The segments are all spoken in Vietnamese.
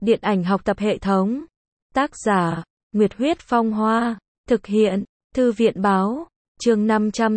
Điện ảnh học tập hệ thống. Tác giả, Nguyệt Huyết Phong Hoa. Thực hiện, Thư viện Báo. Chương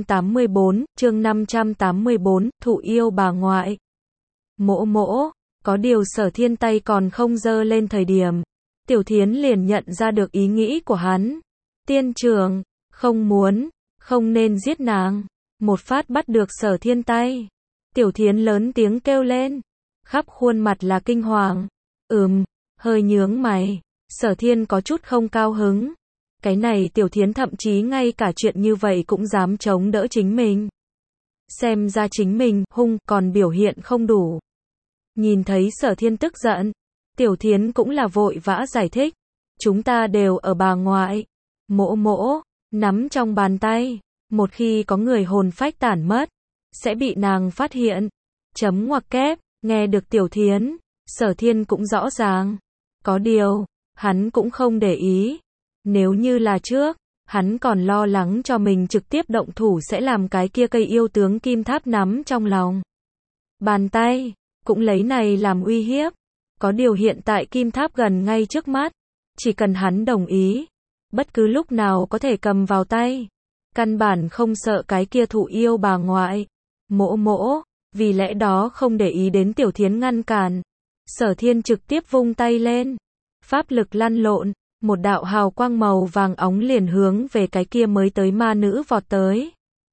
584, Thụ yêu bà ngoại. Mỗ mỗ, có điều Sở Thiên tay còn không giơ lên thời điểm. Tiểu Thiến liền nhận ra được ý nghĩ của hắn. Tiên trưởng, không muốn, không nên giết nàng. Một phát bắt được Sở Thiên tay. Tiểu Thiến lớn tiếng kêu lên. Khắp khuôn mặt là kinh hoàng. Hơi nhướng mày. Sở Thiên có chút không cao hứng. Cái này Tiểu Thiến thậm chí ngay cả chuyện như vậy cũng dám chống đỡ chính mình. Xem ra chính mình hung còn biểu hiện không đủ. Nhìn thấy Sở Thiên tức giận, Tiểu Thiến cũng là vội vã giải thích. Chúng ta đều ở bà ngoại. Mỗ mỗ, nắm trong bàn tay. Một khi có người hồn phách tản mất, sẽ bị nàng phát hiện. Chấm ngoặc kép, nghe được Tiểu Thiến, Sở Thiên cũng rõ ràng. Có điều, hắn cũng không để ý. Nếu như là trước, hắn còn lo lắng cho mình trực tiếp động thủ sẽ làm cái kia cây yêu tướng kim tháp nắm trong lòng. Bàn tay, cũng lấy này làm uy hiếp. Có điều hiện tại kim tháp gần ngay trước mắt. Chỉ cần hắn đồng ý, bất cứ lúc nào có thể cầm vào tay. Căn bản không sợ cái kia thụ yêu bà ngoại. Mỗ mỗ, vì lẽ đó không để ý đến Tiểu Thiến ngăn cản. Sở Thiên trực tiếp vung tay lên. Pháp lực lăn lộn, một đạo hào quang màu vàng óng liền hướng về cái kia mới tới ma nữ vọt tới.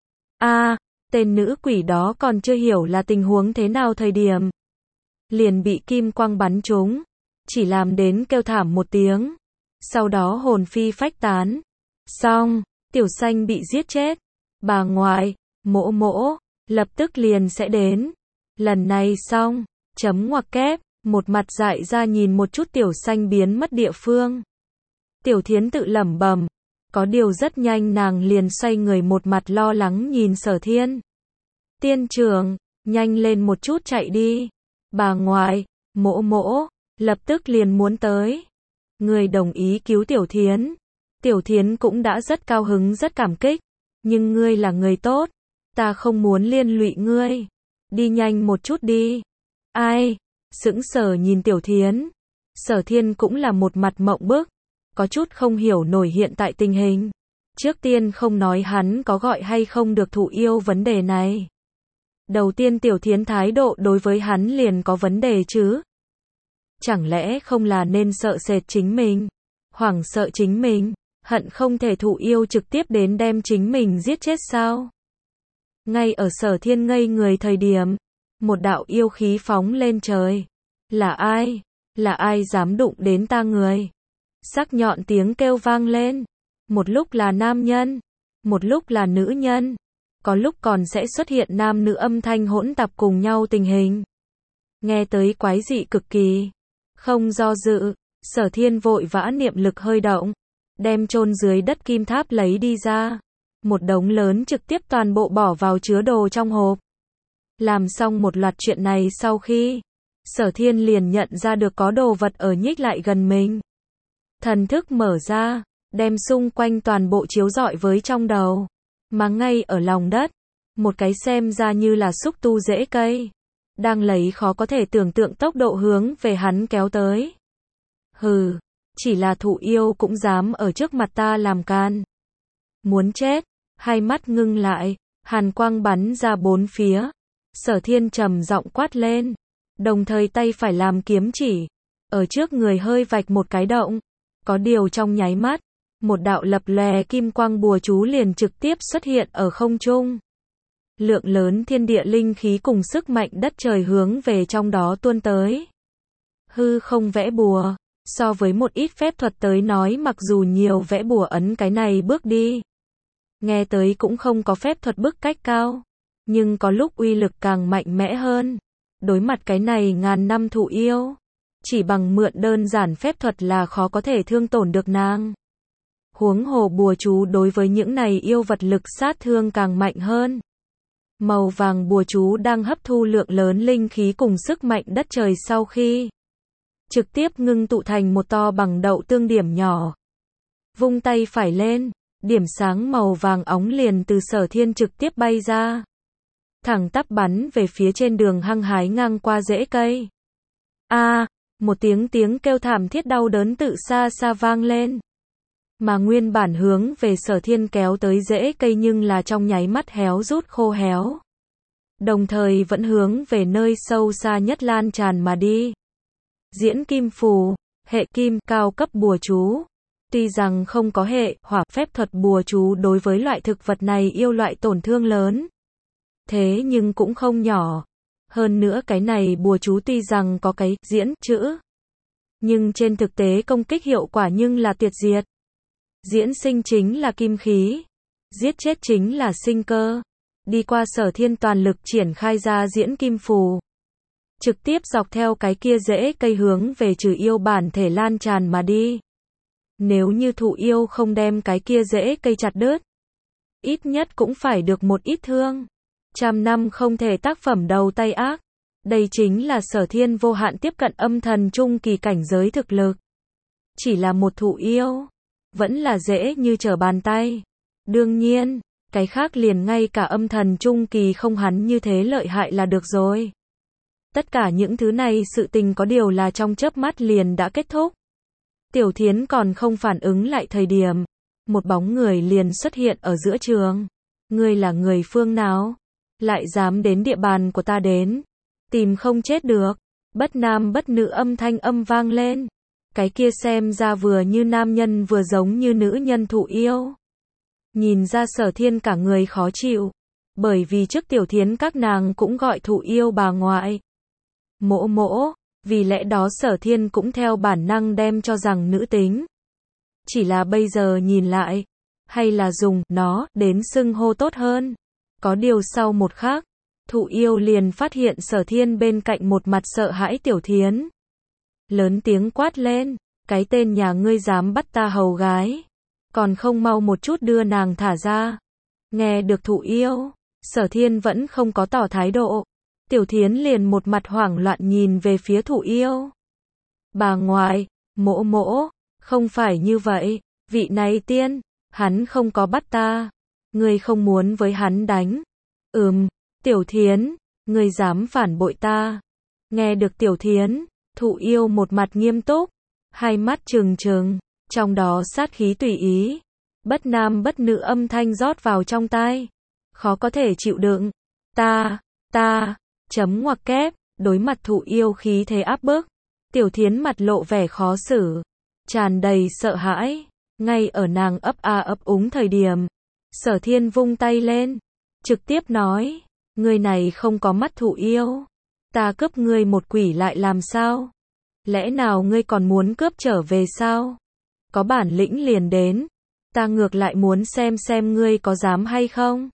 Tên nữ quỷ đó còn chưa hiểu là tình huống thế nào thời điểm. Liền bị kim quang bắn trúng. Chỉ làm đến kêu thảm một tiếng. Sau đó hồn phi phách tán. Xong, Tiểu Xanh bị giết chết. Bà ngoại, mỗ mỗ, lập tức liền sẽ đến. Lần này xong, chấm ngoặc kép, một mặt dại ra nhìn một chút Tiểu Xanh biến mất địa phương. Tiểu Thiến tự lẩm bẩm, có điều rất nhanh nàng liền xoay người một mặt lo lắng nhìn Sở Thiên. Tiên trưởng, nhanh lên một chút chạy đi. Bà ngoại, mỗ mỗ, lập tức liền muốn tới. Người đồng ý cứu Tiểu Thiến. Tiểu Thiến cũng đã rất cao hứng rất cảm kích. Nhưng ngươi là người tốt. Ta không muốn liên lụy ngươi. Đi nhanh một chút đi. Ai? Sững sờ nhìn Tiểu Thiến. Sở Thiên cũng là một mặt mộng bức. Có chút không hiểu nổi hiện tại tình hình. Trước tiên không nói hắn có gọi hay không được thụ yêu vấn đề này. Đầu tiên Tiểu Thiến thái độ đối với hắn liền có vấn đề chứ. Chẳng lẽ không là nên sợ sệt chính mình, hoảng sợ chính mình, hận không thể thụ yêu trực tiếp đến đem chính mình giết chết sao? Ngay ở Sở Thiên ngây người thời điểm, một đạo yêu khí phóng lên trời. Là ai? Là ai dám đụng đến ta người? Sắc nhọn tiếng kêu vang lên. Một lúc là nam nhân, một lúc là nữ nhân. Có lúc còn sẽ xuất hiện nam nữ âm thanh hỗn tạp cùng nhau tình hình. Nghe tới quái dị cực kỳ. Không do dự, Sở Thiên vội vã niệm lực hơi động. Đem chôn dưới đất kim tháp lấy đi ra. Một đống lớn trực tiếp toàn bộ bỏ vào chứa đồ trong hộp. Làm xong một loạt chuyện này sau khi, Sở Thiên liền nhận ra được có đồ vật ở nhích lại gần mình. Thần thức mở ra, đem xung quanh toàn bộ chiếu rọi với trong đầu. Mà ngay ở lòng đất, một cái xem ra như là xúc tu rễ cây, đang lấy khó có thể tưởng tượng tốc độ hướng về hắn kéo tới. Hừ, chỉ là thụ yêu cũng dám ở trước mặt ta làm can. Muốn chết, hai mắt ngưng lại, hàn quang bắn ra bốn phía. Sở Thiên trầm giọng quát lên, đồng thời tay phải làm kiếm chỉ, ở trước người hơi vạch một cái động. Có điều trong nháy mắt, một đạo lập lòe kim quang bùa chú liền trực tiếp xuất hiện ở không trung. Lượng lớn thiên địa linh khí cùng sức mạnh đất trời hướng về trong đó tuôn tới. Hư không vẽ bùa, so với một ít phép thuật tới nói mặc dù nhiều vẽ bùa ấn cái này bước đi. Nghe tới cũng không có phép thuật bức cách cao, nhưng có lúc uy lực càng mạnh mẽ hơn. Đối mặt cái này ngàn năm thụ yêu, chỉ bằng mượn đơn giản phép thuật là khó có thể thương tổn được nàng. Huống hồ bùa chú đối với những này yêu vật lực sát thương càng mạnh hơn. Màu vàng bùa chú đang hấp thu lượng lớn linh khí cùng sức mạnh đất trời sau khi trực tiếp ngưng tụ thành một to bằng đậu tương điểm nhỏ. Vung tay phải lên, điểm sáng màu vàng óng liền từ Sở Thiên trực tiếp bay ra. Thẳng tắp bắn về phía trên đường hăng hái ngang qua rễ cây. một tiếng kêu thảm thiết đau đớn tự xa xa vang lên. Mà nguyên bản hướng về Sở Thiên kéo tới rễ cây nhưng là trong nháy mắt héo rút khô héo. Đồng thời vẫn hướng về nơi sâu xa nhất lan tràn mà đi. Diễn kim phù, hệ kim, cao cấp bùa chú. Tuy rằng không có hệ, hỏa, phép thuật bùa chú đối với loại thực vật này yêu loại tổn thương lớn. Thế nhưng cũng không nhỏ. Hơn nữa cái này bùa chú tuy rằng có cái diễn chữ, nhưng trên thực tế công kích hiệu quả nhưng là tuyệt diệt. Diễn sinh chính là kim khí, giết chết chính là sinh cơ. Đi qua Sở Thiên toàn lực triển khai ra diễn kim phù, trực tiếp dọc theo cái kia rễ cây hướng về trừ yêu bản thể lan tràn mà đi. Nếu như thụ yêu không đem cái kia rễ cây chặt đứt, ít nhất cũng phải được một ít thương. 100 năm không thể tác phẩm đầu tay ác. Đây chính là Sở Thiên vô hạn tiếp cận âm thần trung kỳ cảnh giới thực lực. Chỉ là một thụ yêu, vẫn là dễ như trở bàn tay. Đương nhiên, cái khác liền ngay cả âm thần trung kỳ không hắn như thế lợi hại là được rồi. Tất cả những thứ này sự tình có điều là trong chớp mắt liền đã kết thúc. Tiểu Thiến còn không phản ứng lại thời điểm, một bóng người liền xuất hiện ở giữa trường. Ngươi là người phương nào? Lại dám đến địa bàn của ta đến? Tìm không chết được. Bất nam bất nữ âm thanh âm vang lên. Cái kia xem ra vừa như nam nhân vừa giống như nữ nhân thụ yêu. Nhìn ra Sở Thiên cả người khó chịu. Bởi vì trước Tiểu Thiến các nàng cũng gọi thụ yêu bà ngoại. Mỗ mỗ, vì lẽ đó Sở Thiên cũng theo bản năng đem cho rằng nữ tính. Chỉ là bây giờ nhìn lại, hay là dùng nó đến xưng hô tốt hơn. Có điều sau một khắc, thụ yêu liền phát hiện Sở Thiên bên cạnh một mặt sợ hãi Tiểu Thiến. Lớn tiếng quát lên, cái tên nhà ngươi dám bắt ta hầu gái, còn không mau một chút đưa nàng thả ra. Nghe được thụ yêu, Sở Thiên vẫn không có tỏ thái độ. Tiểu Thiến liền một mặt hoảng loạn nhìn về phía thụ yêu. Bà ngoại, mỗ mỗ, không phải như vậy, vị này tiên, hắn không có bắt ta. Ngươi không muốn với hắn đánh. Tiểu Thiến, ngươi dám phản bội ta. Nghe được Tiểu Thiến, thụ yêu một mặt nghiêm túc, hai mắt trừng trừng, trong đó sát khí tùy ý. Bất nam bất nữ âm thanh rót vào trong tai. Khó có thể chịu đựng. Ta, chấm ngoặc kép, đối mặt thụ yêu khí thế áp bức. Tiểu Thiến mặt lộ vẻ khó xử, tràn đầy sợ hãi. Ngay ở nàng ấp a ấp úng thời điểm, Sở Thiên vung tay lên, trực tiếp nói, ngươi này không có mắt thụ yêu, ta cướp ngươi một quỷ lại làm sao? Lẽ nào ngươi còn muốn cướp trở về sao? Có bản lĩnh liền đến, ta ngược lại muốn xem ngươi có dám hay không?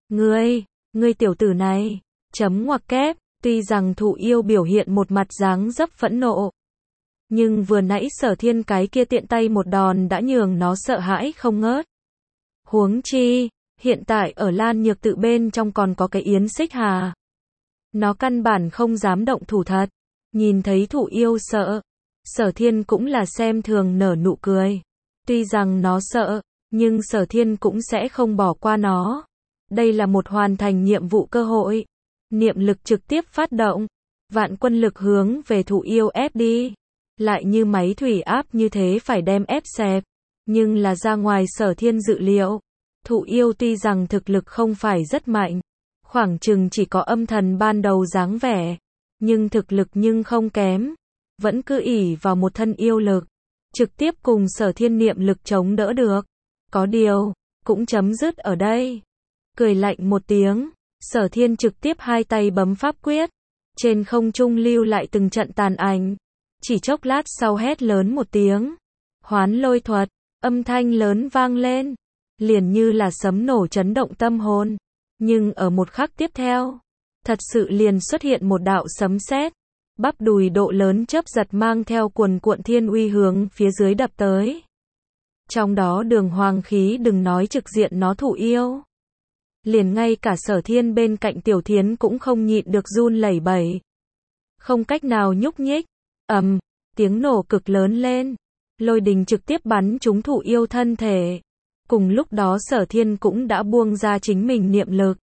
Ngươi tiểu tử này, chấm ngoặc kép, tuy rằng thụ yêu biểu hiện một mặt dáng dấp phẫn nộ, nhưng vừa nãy Sở Thiên cái kia tiện tay một đòn đã nhường nó sợ hãi không ngớt. Huống chi, hiện tại ở Lan Nhược Tự bên trong còn có cái Yến Xích Hà. Nó căn bản không dám động thủ thật. Nhìn thấy thụ yêu sợ, Sở Thiên cũng là xem thường nở nụ cười. Tuy rằng nó sợ, nhưng Sở Thiên cũng sẽ không bỏ qua nó. Đây là một hoàn thành nhiệm vụ cơ hội. Niệm lực trực tiếp phát động, vạn quân lực hướng về thụ yêu ép đi. Lại như máy thủy áp như thế phải đem ép xẹp. Nhưng là ra ngoài Sở Thiên dự liệu. Thụ yêu tuy rằng thực lực không phải rất mạnh, khoảng chừng chỉ có âm thần ban đầu dáng vẻ, nhưng thực lực nhưng không kém, vẫn cứ ỷ vào một thân yêu lực, trực tiếp cùng Sở Thiên niệm lực chống đỡ được. Có điều, cũng chấm dứt ở đây. Cười lạnh một tiếng, Sở Thiên trực tiếp hai tay bấm pháp quyết, trên không trung lưu lại từng trận tàn ảnh, chỉ chốc lát sau hét lớn một tiếng, hoán lôi thuật, âm thanh lớn vang lên, liền như là sấm nổ chấn động tâm hồn. Nhưng ở một khắc tiếp theo, thật sự liền xuất hiện một đạo sấm sét, bắp đùi độ lớn chớp giật mang theo cuồn cuộn thiên uy hướng phía dưới đập tới. Trong đó đường hoàng khí đừng nói trực diện nó thụ yêu, liền ngay cả Sở Thiên bên cạnh Tiểu Thiến cũng không nhịn được run lẩy bẩy, không cách nào nhúc nhích. Tiếng nổ cực lớn lên, lôi đình trực tiếp bắn trúng thụ yêu thân thể. Cùng lúc đó Sở Thiên cũng đã buông ra chính mình niệm lực.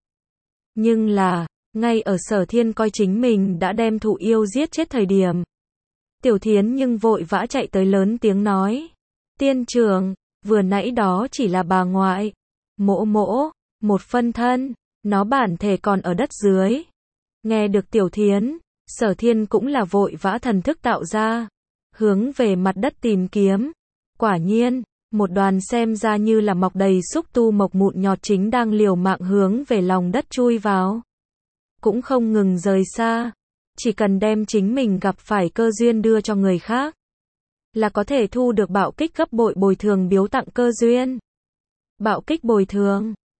Nhưng là, ngay ở Sở Thiên coi chính mình đã đem thụ yêu giết chết thời điểm, Tiểu Thiến nhưng vội vã chạy tới lớn tiếng nói. Tiên trưởng, vừa nãy đó chỉ là bà ngoại. Mỗ mỗ, một phân thân, nó bản thể còn ở đất dưới. Nghe được Tiểu Thiến, Sở Thiên cũng là vội vã thần thức tạo ra, hướng về mặt đất tìm kiếm. Quả nhiên, một đoàn xem ra như là mọc đầy xúc tu mộc mụn nhọt chính đang liều mạng hướng về lòng đất chui vào. Cũng không ngừng rời xa, chỉ cần đem chính mình gặp phải cơ duyên đưa cho người khác, là có thể thu được bạo kích gấp bội bồi thường biếu tặng cơ duyên. Bạo kích bồi thường,